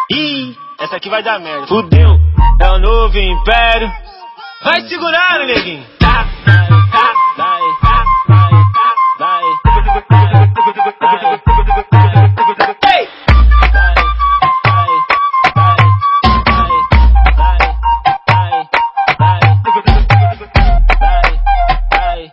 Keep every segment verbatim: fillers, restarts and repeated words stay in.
Ih, essa aqui vai dar merda. Fudeu, é o novo império. Vai segurando, neguinho. Tá, vai, tá, vai, tá, vai, tá, vai. Ei! Vai, vai, vai, vai, vai, vai, vai, vai,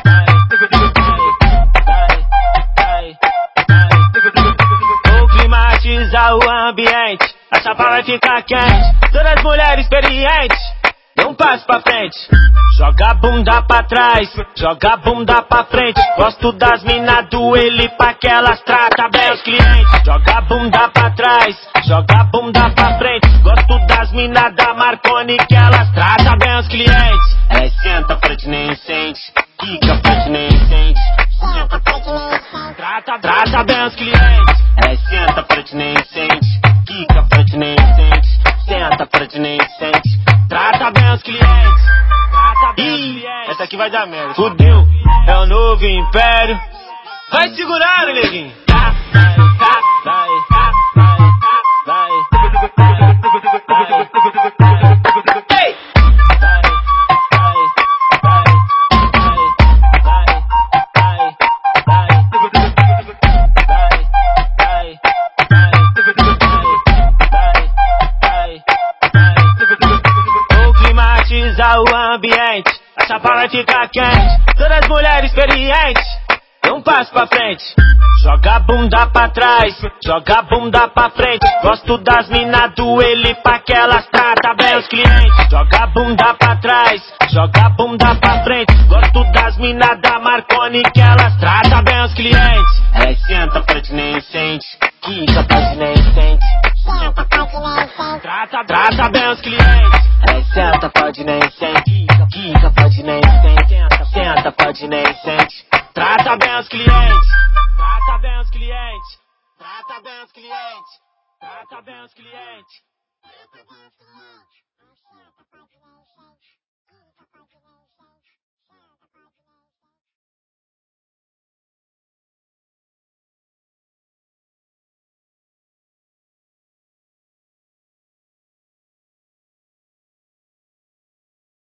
vai, vai. Vou climatizar o ambiente, a chapa vai ficar quente. Todas as mulheres experientes, dê um passo pra frente. Joga a bunda pra trás, joga a bunda pra frente. Gosto das mina do ele pra que elas trata bem os clientes. Joga a bunda pra trás, joga a bunda pra frente. Gosto das mina da Marconi que elas trata bem os clientes. É, senta pra te nem sente, quica pra te nem sente. Senta pra te nem sente. Trata, trata bem os clientes. É, senta pra te nem sente, quica pra te nem sente. Senta pra te nem sente. Trata bem os clientes. Trata bem os clientes. Essa aqui vai dar merda. Fudeu, é o novo império. Vai segurando, neguinho. Tá, vai, tá, vai, tá, vai, tá, vai, vai, vai. Ei! Vai, vai, vai, vai, vai, vai, vai, vai, vai, vai. Vou climatizar o ambiente, a chapa vai ficar quente. Todas as mulheres experientes, dê um passo pra frente. Joga a bunda pra trás, joga a bunda pra frente. Gosto das mina do ele pra que elas trata bem os clientes. Joga a bunda pra trás, joga a bunda pra frente. Gosto das mina da Marconi que elas trata bem os clientes. É, senta pra te nem sente, quica pra te nem sente. Senta pra te nem sente. Trata, trata bem os clientes. É, senta pra te nem sente, quica pra te nem sente. Senta pra te nem sente. Trata bem os clientes. Trata bem os clientes. Trata bem os clientes. Trata bem os clientes. Trata bem os clientes.